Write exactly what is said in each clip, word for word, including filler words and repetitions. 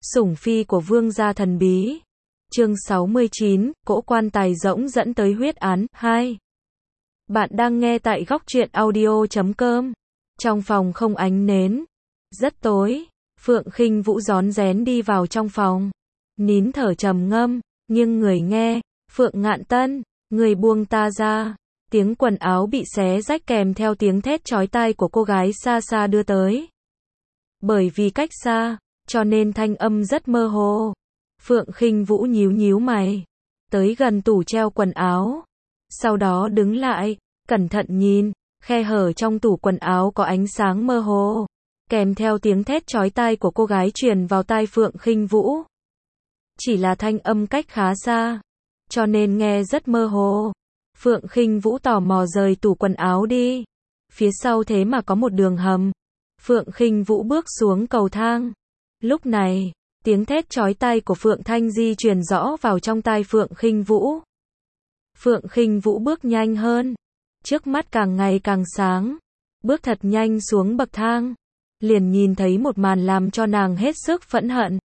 Sủng phi của vương gia thần bí. Chương sáu mươi chín, cỗ quan tài rỗng dẫn tới huyết án, hai. Bạn đang nghe tại góc truyện audio chấm com. Trong phòng không ánh nến. Rất tối, Phượng Khinh Vũ rón rén đi vào trong phòng. Nín thở trầm ngâm, nghiêng người nghe, Phượng Ngạn Tân, người buông ta ra. Tiếng quần áo bị xé rách kèm theo tiếng thét chói tai của cô gái xa xa đưa tới. Bởi vì cách xa, cho nên thanh âm rất mơ hồ. Phượng Khinh Vũ nhíu nhíu mày, tới gần tủ treo quần áo. Sau đó đứng lại, cẩn thận nhìn, khe hở trong tủ quần áo có ánh sáng mơ hồ, kèm theo tiếng thét chói tai của cô gái truyền vào tai Phượng Khinh Vũ. Chỉ là thanh âm cách khá xa, cho nên nghe rất mơ hồ. Phượng Khinh Vũ tò mò rời tủ quần áo đi. Phía sau thế mà có một đường hầm. Phượng Khinh Vũ bước xuống cầu thang. Lúc này, tiếng thét chói tai của Phượng Thanh Di truyền rõ vào trong tai Phượng Khinh Vũ. Phượng Khinh Vũ bước nhanh hơn, trước mắt càng ngày càng sáng, bước thật nhanh xuống bậc thang, liền nhìn thấy một màn làm cho nàng hết sức phẫn hận.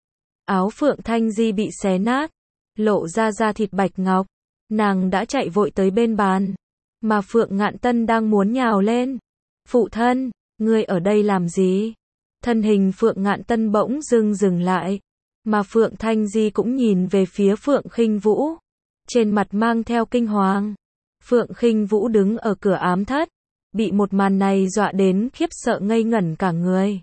Áo Phượng Thanh Di bị xé nát, lộ ra da thịt bạch ngọc, nàng đã chạy vội tới bên bàn, mà Phượng Ngạn Tân đang muốn nhào lên. Phụ thân, ngươi ở đây làm gì? Thân hình Phượng Ngạn Tân bỗng dưng dừng lại, mà Phượng Thanh Di cũng nhìn về phía Phượng Khinh Vũ, trên mặt mang theo kinh hoàng. Phượng Khinh Vũ đứng ở cửa ám thất, bị một màn này dọa đến khiếp sợ ngây ngẩn cả người.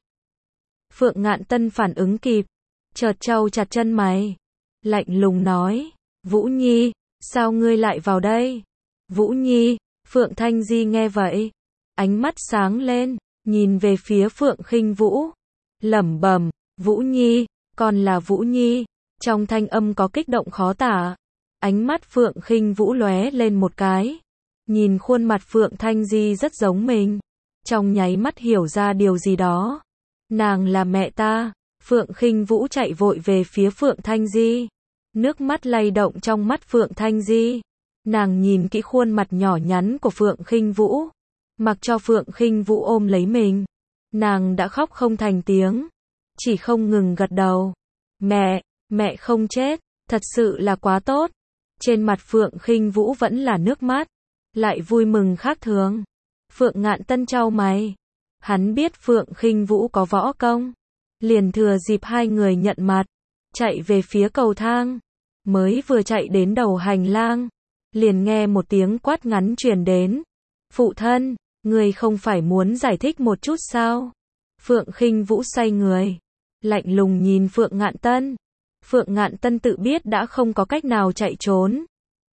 Phượng Ngạn Tân phản ứng kịp, chợt chau chặt chân mày, lạnh lùng nói, Vũ Nhi, sao ngươi lại vào đây? Vũ Nhi, Phượng Thanh Di nghe vậy, ánh mắt sáng lên, nhìn về phía Phượng Khinh Vũ, lẩm bẩm, Vũ Nhi, còn là Vũ Nhi, trong thanh âm có kích động khó tả. Ánh mắt Phượng Khinh Vũ lóe lên một cái, nhìn khuôn mặt Phượng Thanh Di rất giống mình, trong nháy mắt hiểu ra điều gì đó. Nàng là mẹ ta. Phượng Khinh Vũ chạy vội về phía Phượng Thanh Di, nước mắt lay động trong mắt Phượng Thanh Di. Nàng nhìn kỹ khuôn mặt nhỏ nhắn của Phượng Khinh Vũ, mặc cho Phượng Khinh Vũ ôm lấy mình, nàng đã khóc không thành tiếng, chỉ không ngừng gật đầu. Mẹ, mẹ không chết, thật sự là quá tốt. Trên mặt Phượng Khinh Vũ vẫn là nước mắt, lại vui mừng khác thường. Phượng Ngạn Tân chau mày, hắn biết Phượng Khinh Vũ có võ công, liền thừa dịp hai người nhận mặt, chạy về phía cầu thang. Mới vừa chạy đến đầu hành lang, liền nghe một tiếng quát ngắn truyền đến. Phụ thân, người không phải muốn giải thích một chút sao? Phượng Khinh Vũ xoay người, lạnh lùng nhìn Phượng Ngạn Tân. Phượng Ngạn Tân tự biết đã không có cách nào chạy trốn,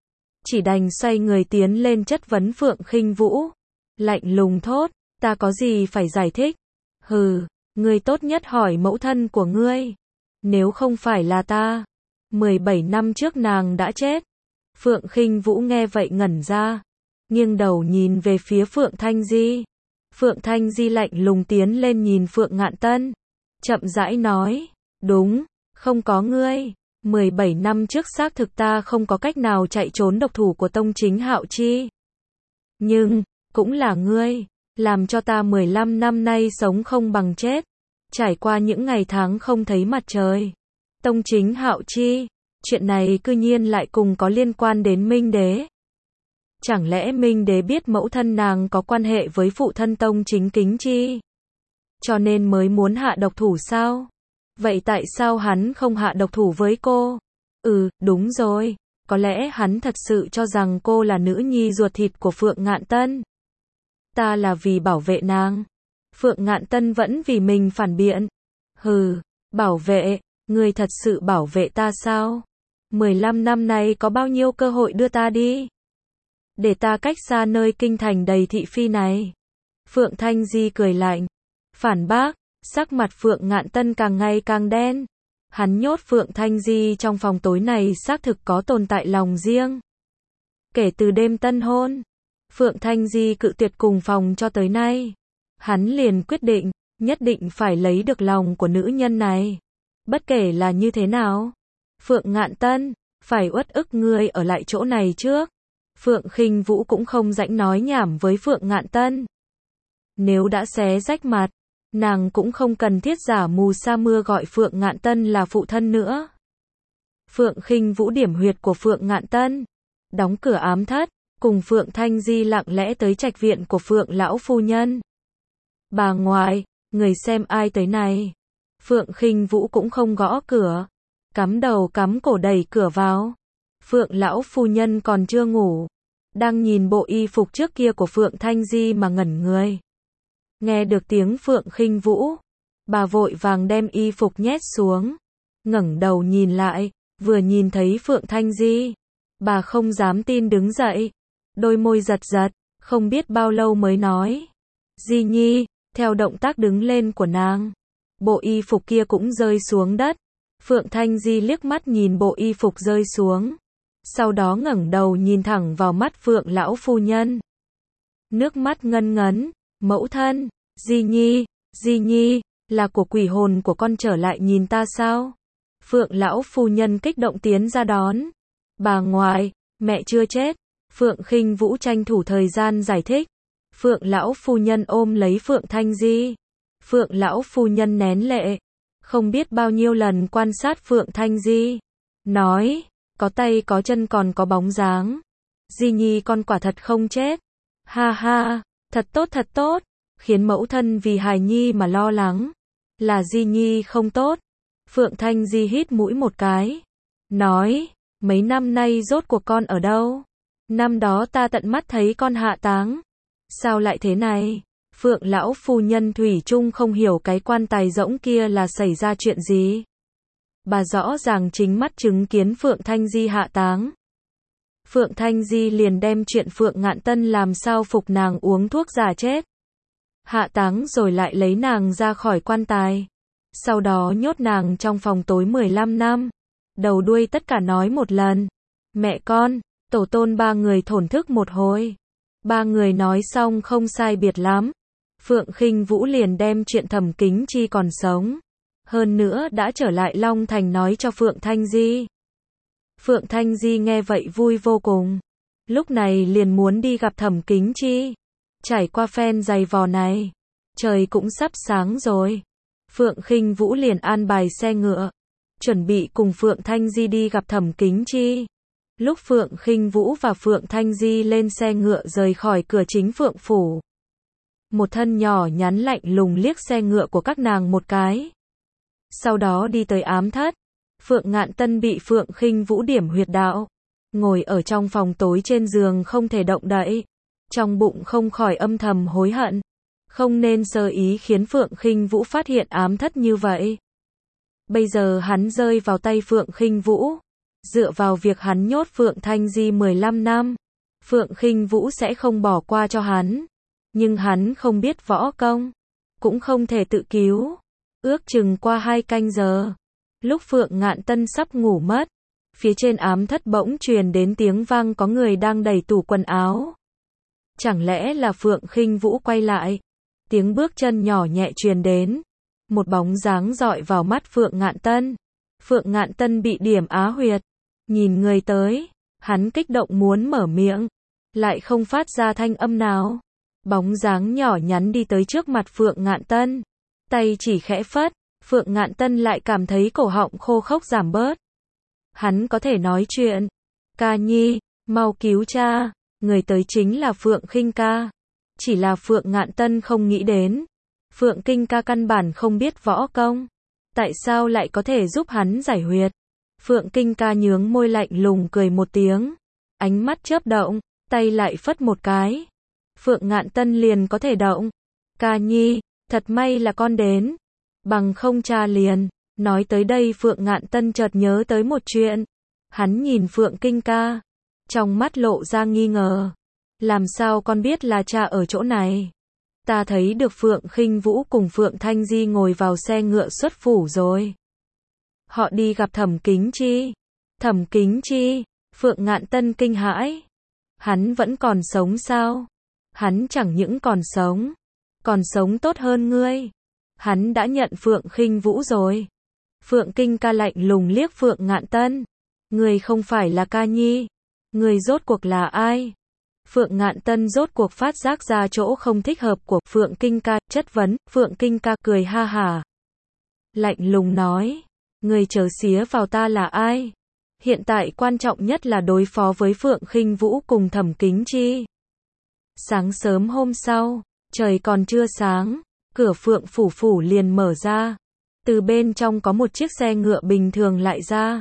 chỉ đành xoay người tiến lên chất vấn Phượng Khinh Vũ, lạnh lùng thốt, ta có gì phải giải thích? Hừ, ngươi tốt nhất hỏi mẫu thân của ngươi, nếu không phải là ta, mười bảy năm trước nàng đã chết. Phượng Khinh Vũ nghe vậy ngẩn ra, nghiêng đầu nhìn về phía Phượng Thanh Di. Phượng Thanh Di lạnh lùng tiến lên nhìn Phượng Ngạn Tân, chậm rãi nói, đúng, không có ngươi, mười bảy năm trước xác thực ta không có cách nào chạy trốn độc thủ của Tông Chính Hạo Chi. Nhưng, cũng là ngươi, làm cho ta mười lăm năm nay sống không bằng chết, trải qua những ngày tháng không thấy mặt trời. Tông Chính Hạo Chi, chuyện này cư nhiên lại cùng có liên quan đến Minh Đế. Chẳng lẽ Minh Đế biết mẫu thân nàng có quan hệ với phụ thân Tông Chính Kính Chi, cho nên mới muốn hạ độc thủ sao? Vậy tại sao hắn không hạ độc thủ với cô? Ừ, đúng rồi, có lẽ hắn thật sự cho rằng cô là nữ nhi ruột thịt của Phượng Ngạn Tân. Ta là vì bảo vệ nàng. Phượng Ngạn Tân vẫn vì mình phản biện. Hừ, bảo vệ, ngươi thật sự bảo vệ ta sao? mười lăm năm nay có bao nhiêu cơ hội đưa ta đi? Để ta cách xa nơi kinh thành đầy thị phi này. Phượng Thanh Di cười lạnh, phản bác, sắc mặt Phượng Ngạn Tân càng ngày càng đen. Hắn nhốt Phượng Thanh Di trong phòng tối này xác thực có tồn tại lòng riêng. Kể từ đêm tân hôn, Phượng Thanh Di cự tuyệt cùng phòng cho tới nay, hắn liền quyết định, nhất định phải lấy được lòng của nữ nhân này. Bất kể là như thế nào, Phượng Ngạn Tân, phải uất ức ngươi ở lại chỗ này trước. Phượng Khinh Vũ cũng không rảnh nói nhảm với Phượng Ngạn Tân. Nếu đã xé rách mặt, Nàng cũng không cần thiết giả mù sa mưa gọi Phượng Ngạn Tân là phụ thân nữa. Phượng Khinh Vũ điểm huyệt của Phượng Ngạn Tân, đóng cửa ám thất, cùng Phượng Thanh Di lặng lẽ tới trạch viện của Phượng lão phu nhân. Bà ngoại, người xem ai tới này. Phượng Khinh Vũ cũng không gõ cửa, cắm đầu cắm cổ đẩy cửa vào. Phượng lão phu nhân còn chưa ngủ, đang nhìn bộ y phục trước kia của Phượng Thanh Di mà ngẩn người. Nghe được tiếng Phượng Khinh Vũ, bà vội vàng đem y phục nhét xuống, ngẩng đầu nhìn lại, vừa nhìn thấy Phượng Thanh Di, bà không dám tin đứng dậy, đôi môi giật giật, không biết bao lâu mới nói: "Di Nhi." Theo động tác đứng lên của nàng, bộ y phục kia cũng rơi xuống đất. Phượng Thanh Di liếc mắt nhìn bộ y phục rơi xuống, sau đó ngẩng đầu nhìn thẳng vào mắt Phượng lão phu nhân. Nước mắt ngân ngấn: "Mẫu thân, Di Nhi, Di Nhi, là của quỷ hồn của con trở lại nhìn ta sao?" Phượng lão phu nhân kích động tiến ra đón. "Bà ngoại, mẹ chưa chết." Phượng Khinh Vũ tranh thủ thời gian giải thích. Phượng lão phu nhân ôm lấy Phượng Thanh Di. Phượng lão phu nhân nén lệ, không biết bao nhiêu lần quan sát Phượng Thanh Di, nói: "Có tay có chân còn có bóng dáng. Di Nhi con quả thật không chết. Ha ha, thật tốt thật tốt." Khiến mẫu thân vì hài nhi mà lo lắng, là Di Nhi không tốt. Phượng Thanh Di hít mũi một cái, nói: "Mấy năm nay rốt cuộc con ở đâu? Năm đó ta tận mắt thấy con hạ táng. Sao lại thế này?" Phượng lão phu nhân thủy chung không hiểu cái quan tài rỗng kia là xảy ra chuyện gì. Bà rõ ràng chính mắt chứng kiến Phượng Thanh Di hạ táng. Phượng Thanh Di liền đem chuyện Phượng Ngạn Tân làm sao phục nàng uống thuốc giả chết, hạ táng rồi lại lấy nàng ra khỏi quan tài, sau đó nhốt nàng trong phòng tối mười lăm năm, đầu đuôi tất cả nói một lần. Mẹ con, tổ tôn ba người thổn thức một hồi. Ba người nói xong không sai biệt lắm, Phượng Khinh Vũ liền đem chuyện Thẩm Kính Chi còn sống, hơn nữa đã trở lại Long Thành nói cho Phượng Thanh Di. Phượng Thanh Di nghe vậy vui vô cùng, lúc này liền muốn đi gặp Thẩm Kính Chi. Trải qua phen giày vò này, trời cũng sắp sáng rồi. Phượng Khinh Vũ liền an bài xe ngựa, chuẩn bị cùng Phượng Thanh Di đi gặp Thẩm Kính Chi. Lúc Phượng Khinh Vũ và Phượng Thanh Di lên xe ngựa rời khỏi cửa chính Phượng phủ, một thân nhỏ nhắn lạnh lùng liếc xe ngựa của các nàng một cái, sau đó đi tới ám thất. Phượng Ngạn Tân bị Phượng Khinh Vũ điểm huyệt đạo, ngồi ở trong phòng tối trên giường không thể động đậy, trong bụng không khỏi âm thầm hối hận, không nên sơ ý khiến Phượng Khinh Vũ phát hiện ám thất như vậy. Bây giờ hắn rơi vào tay Phượng Khinh Vũ, dựa vào việc hắn nhốt Phượng Thanh Di mười lăm năm, Phượng Khinh Vũ sẽ không bỏ qua cho hắn, nhưng hắn không biết võ công, cũng không thể tự cứu. Ước chừng qua hai canh giờ, lúc Phượng Ngạn Tân sắp ngủ mất, phía trên ám thất bỗng truyền đến tiếng vang có người đang đẩy tủ quần áo. Chẳng lẽ là Phượng Khinh Vũ quay lại? Tiếng bước chân nhỏ nhẹ truyền đến, một bóng dáng dọi vào mắt Phượng Ngạn Tân. Phượng Ngạn Tân bị điểm á huyệt, nhìn người tới, hắn kích động muốn mở miệng, lại không phát ra thanh âm nào. Bóng dáng nhỏ nhắn đi tới trước mặt Phượng Ngạn Tân, tay chỉ khẽ phất, Phượng Ngạn Tân lại cảm thấy cổ họng khô khốc giảm bớt. Hắn có thể nói chuyện. "Ca nhi, mau cứu cha." Người tới chính là Phượng Khinh Ca. Chỉ là Phượng Ngạn Tân không nghĩ đến, Phượng Kinh Ca căn bản không biết võ công, tại sao lại có thể giúp hắn giải huyệt. Phượng Kinh Ca nhướng môi lạnh lùng cười một tiếng, ánh mắt chớp động, tay lại phất một cái, Phượng Ngạn Tân liền có thể động. "Ca nhi, thật may là con đến, bằng không cha liền." Nói tới đây Phượng Ngạn Tân chợt nhớ tới một chuyện, hắn nhìn Phượng Kinh Ca, trong mắt lộ ra nghi ngờ. "Làm sao con biết là cha ở chỗ này? Ta thấy được Phượng Khinh Vũ cùng Phượng Thanh Di ngồi vào xe ngựa xuất phủ rồi. Họ đi gặp Thẩm Kính Chi." "Thẩm Kính Chi?" Phượng Ngạn Tân kinh hãi. "Hắn vẫn còn sống sao?" "Hắn chẳng những còn sống, còn sống tốt hơn ngươi. Hắn đã nhận Phượng Khinh Vũ rồi." Phượng Kinh Ca lạnh lùng liếc Phượng Ngạn Tân. "Ngươi không phải là Ca nhi, ngươi rốt cuộc là ai?" Phượng Ngạn Tân rốt cuộc phát giác ra chỗ không thích hợp của Phượng Kinh ca, chất vấn. Phượng Kinh ca cười ha hả, lạnh lùng nói, người chớ xía vào ta là ai? Hiện tại quan trọng nhất là đối phó với Phượng Khinh Vũ cùng Thẩm Kính Chi. Sáng sớm hôm sau, trời còn chưa sáng, cửa Phượng phủ phủ liền mở ra. Từ bên trong có một chiếc xe ngựa bình thường lại ra.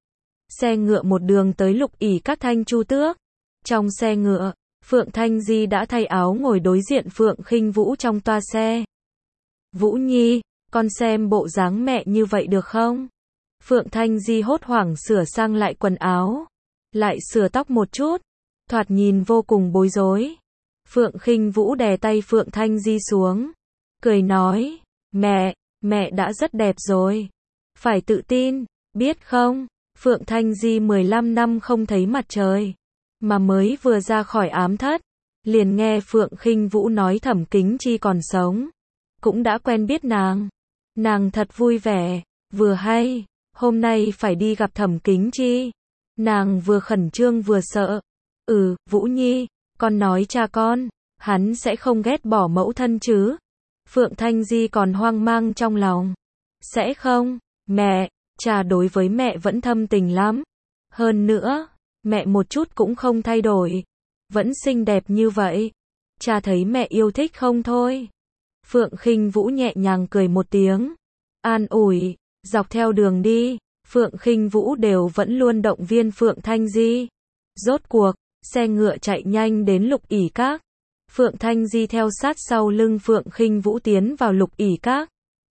Xe ngựa một đường tới Lục ỷ các Thanh Chu Tước. Trong xe ngựa, Phượng Thanh Di đã thay áo ngồi đối diện Phượng Khinh Vũ trong toa xe. Vũ Nhi, con xem bộ dáng mẹ như vậy được không? Phượng Thanh Di hốt hoảng sửa sang lại quần áo, lại sửa tóc một chút, thoạt nhìn vô cùng bối rối. Phượng Khinh Vũ đè tay Phượng Thanh Di xuống, cười nói, mẹ, mẹ đã rất đẹp rồi. Phải tự tin, biết không? Phượng Thanh Di mười lăm năm không thấy mặt trời, mà mới vừa ra khỏi ám thất, liền nghe Phượng Khinh Vũ nói Thẩm Kính Chi còn sống, cũng đã quen biết nàng. Nàng thật vui vẻ, vừa hay, hôm nay phải đi gặp Thẩm Kính Chi. Nàng vừa khẩn trương vừa sợ. Ừ, Vũ Nhi, con nói cha con, hắn sẽ không ghét bỏ mẫu thân chứ? Phượng Thanh Di còn hoang mang trong lòng. Sẽ không, mẹ, cha đối với mẹ vẫn thâm tình lắm. Hơn nữa, mẹ một chút cũng không thay đổi, vẫn xinh đẹp như vậy. Cha thấy mẹ yêu thích không thôi. Phượng Khinh Vũ nhẹ nhàng cười một tiếng, an ủi. Dọc theo đường đi, Phượng Khinh Vũ đều vẫn luôn động viên Phượng Thanh Di. Rốt cuộc, xe ngựa chạy nhanh đến Lục ỷ các. Phượng Thanh Di theo sát sau lưng Phượng Khinh Vũ tiến vào Lục ỷ các.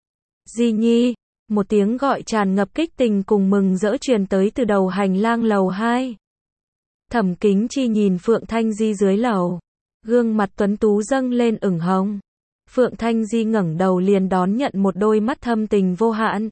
Di Nhi, một tiếng gọi tràn ngập kích tình cùng mừng rỡ truyền tới từ đầu hành lang lầu hai. Thẩm Kính Chi nhìn Phượng Thanh Di dưới lầu, gương mặt tuấn tú dâng lên ửng hồng. Phượng Thanh Di ngẩng đầu liền đón nhận một đôi mắt thâm tình vô hạn,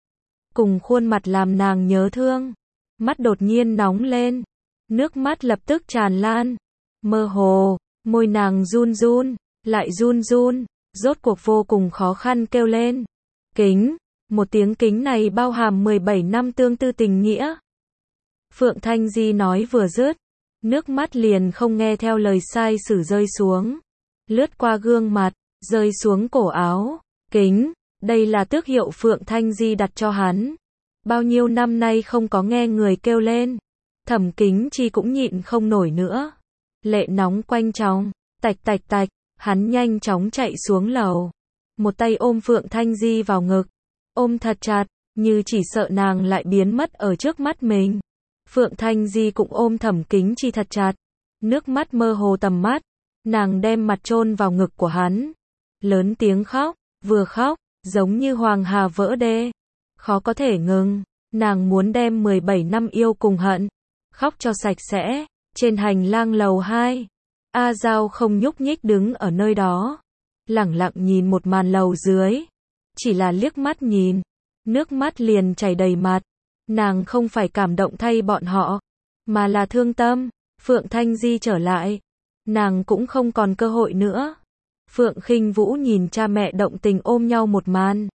cùng khuôn mặt làm nàng nhớ thương. Mắt đột nhiên nóng lên, nước mắt lập tức tràn lan. Mơ hồ, môi nàng run run, lại run run, rốt cuộc vô cùng khó khăn kêu lên. Kính, một tiếng kính này bao hàm mười bảy năm tương tư tình nghĩa. Phượng Thanh Di nói vừa dứt, nước mắt liền không nghe theo lời sai sử rơi xuống, lướt qua gương mặt, rơi xuống cổ áo. Kính, đây là tước hiệu Phượng Thanh Di đặt cho hắn. Bao nhiêu năm nay không có nghe người kêu lên. Thẩm Kính Chi cũng nhịn không nổi nữa. Lệ nóng quanh tròng, tạch tạch tạch, hắn nhanh chóng chạy xuống lầu. Một tay ôm Phượng Thanh Di vào ngực, ôm thật chặt, như chỉ sợ nàng lại biến mất ở trước mắt mình. Phượng Thanh Di cũng ôm Thẩm Kính Chi thật chặt, nước mắt mơ hồ tầm mắt, nàng đem mặt chôn vào ngực của hắn, lớn tiếng khóc, vừa khóc, giống như hoàng hà vỡ đê, khó có thể ngừng, nàng muốn đem mười bảy năm yêu cùng hận, khóc cho sạch sẽ. Trên hành lang lầu hai, A Giao không nhúc nhích đứng ở nơi đó, lẳng lặng nhìn một màn lầu dưới, chỉ là liếc mắt nhìn, nước mắt liền chảy đầy mặt. Nàng không phải cảm động thay bọn họ, mà là thương tâm. Phượng Thanh Di trở lại, nàng cũng không còn cơ hội nữa. Phượng Khinh Vũ nhìn cha mẹ động tình ôm nhau một màn,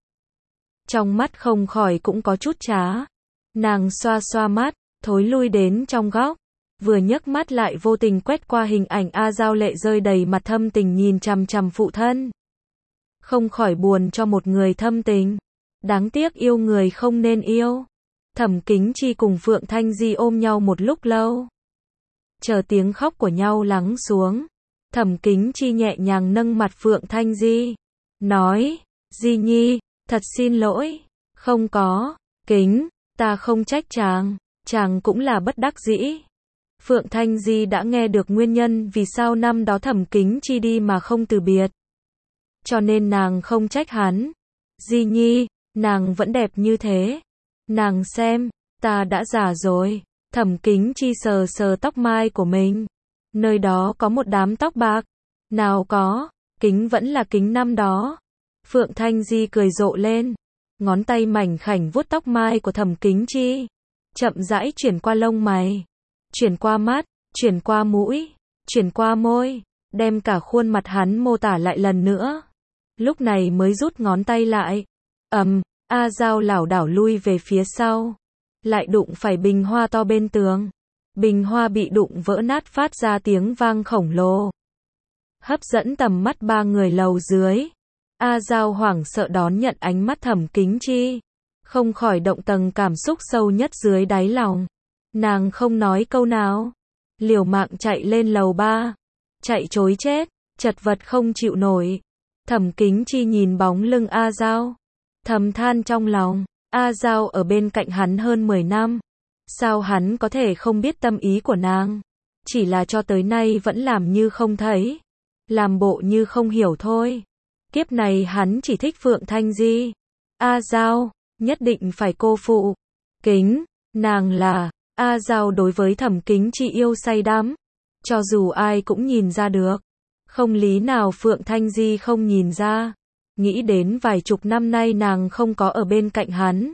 trong mắt không khỏi cũng có chút trá. Nàng xoa xoa mắt, thối lui đến trong góc, vừa nhấc mắt lại vô tình quét qua hình ảnh A Giao lệ rơi đầy mặt thâm tình nhìn chằm chằm phụ thân. Không khỏi buồn cho một người thâm tình, đáng tiếc yêu người không nên yêu. Thẩm Kính Chi cùng Phượng Thanh Di ôm nhau một lúc lâu, chờ tiếng khóc của nhau lắng xuống, Thẩm Kính Chi nhẹ nhàng nâng mặt Phượng Thanh Di, nói, Di Nhi, thật xin lỗi. Không có, Kính, ta không trách chàng, chàng cũng là bất đắc dĩ. Phượng Thanh Di đã nghe được nguyên nhân vì sao năm đó Thẩm Kính Chi đi mà không từ biệt, cho nên nàng không trách hắn. Di Nhi, nàng vẫn đẹp như thế. Nàng xem, ta đã già rồi. Thẩm Kính Chi sờ sờ tóc mai của mình, nơi đó có một đám tóc bạc. Nào có, Kính vẫn là Kính năm đó. Phượng Thanh Di cười rộ lên, ngón tay mảnh khảnh vuốt tóc mai của Thẩm Kính Chi, chậm rãi chuyển qua lông mày, chuyển qua mắt, chuyển qua mũi, chuyển qua môi, đem cả khuôn mặt hắn mô tả lại lần nữa. Lúc này mới rút ngón tay lại. Ầm, A Giao lảo đảo lui về phía sau, lại đụng phải bình hoa to bên tường. Bình hoa bị đụng vỡ nát phát ra tiếng vang khổng lồ. Hấp dẫn tầm mắt ba người lầu dưới. A Giao hoảng sợ đón nhận ánh mắt Thẩm Kính Chi. Không khỏi động tầng cảm xúc sâu nhất dưới đáy lòng. Nàng không nói câu nào. Liều mạng chạy lên lầu ba. Chạy trối chết. Chật vật không chịu nổi. Thẩm Kính Chi nhìn bóng lưng A Giao. Thầm than trong lòng. A Giao ở bên cạnh hắn hơn mười năm. Sao hắn có thể không biết tâm ý của nàng? Chỉ là cho tới nay vẫn làm như không thấy. Làm bộ như không hiểu thôi. Kiếp này hắn chỉ thích Phượng Thanh Di. A Giao, nhất định phải cô phụ. Kính, nàng là, A Giao đối với Thẩm Kính Chi yêu say đắm. Cho dù ai cũng nhìn ra được. Không lý nào Phượng Thanh Di không nhìn ra. Nghĩ đến vài chục năm nay nàng không có ở bên cạnh hắn.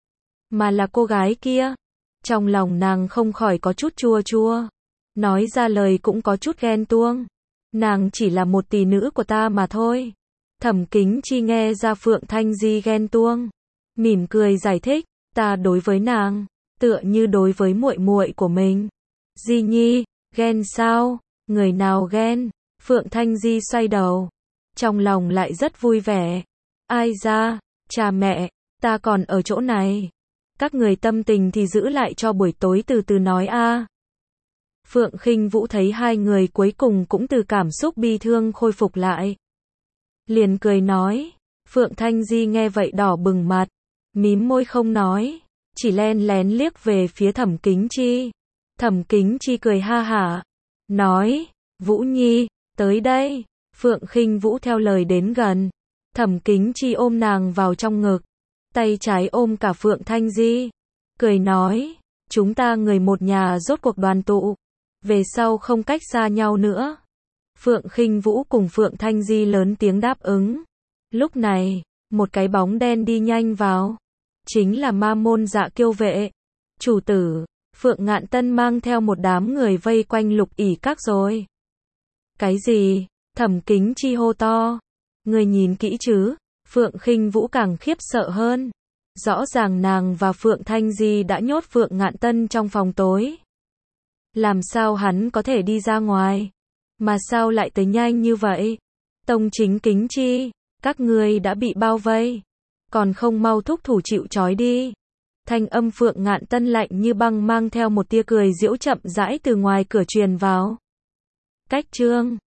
Mà là cô gái kia. Trong lòng nàng không khỏi có chút chua chua. Nói ra lời cũng có chút ghen tuông. Nàng chỉ là một tỷ nữ của ta mà thôi. Thẩm Kính Chi nghe ra Phượng Thanh Di ghen tuông. Mỉm cười giải thích. Ta đối với nàng. Tựa như đối với muội muội của mình. Di Nhi, ghen sao? Người nào ghen? Phượng Thanh Di xoay đầu. Trong lòng lại rất vui vẻ. Ai ra? Cha mẹ, ta còn ở chỗ này. Các người tâm tình thì giữ lại cho buổi tối từ từ nói a. Phượng Khinh Vũ thấy hai người cuối cùng cũng từ cảm xúc bi thương khôi phục lại. Liền cười nói. Phượng Thanh Di nghe vậy đỏ bừng mặt. Mím môi không nói. Chỉ len lén liếc về phía Thẩm Kính Chi. Thẩm Kính Chi cười ha hả. Nói. Vũ Nhi, tới đây. Phượng Khinh Vũ theo lời đến gần. Thẩm Kính Chi ôm nàng vào trong ngực. Tay trái ôm cả Phượng Thanh Di. Cười nói. Chúng ta người một nhà rốt cuộc đoàn tụ. Về sau không cách xa nhau nữa. Phượng Khinh Vũ cùng Phượng Thanh Di lớn tiếng đáp ứng. Lúc này, một cái bóng đen đi nhanh vào. Chính là Ma Môn Dạ Kiêu vệ. Chủ tử, Phượng Ngạn Tân mang theo một đám người vây quanh Lục ỉ các rồi. Cái gì? Thẩm Kính Chi hô to. Người nhìn kỹ chứ? Phượng Khinh Vũ càng khiếp sợ hơn. Rõ ràng nàng và Phượng Thanh Di đã nhốt Phượng Ngạn Tân trong phòng tối. Làm sao hắn có thể đi ra ngoài? Mà sao lại tới nhanh như vậy? Tông Chính Kính Chi, các ngươi đã bị bao vây. Còn không mau thúc thủ chịu trói đi. Thanh âm Phượng Ngạn Tân lạnh như băng mang theo một tia cười giễu chậm rãi từ ngoài cửa truyền vào. Cách chương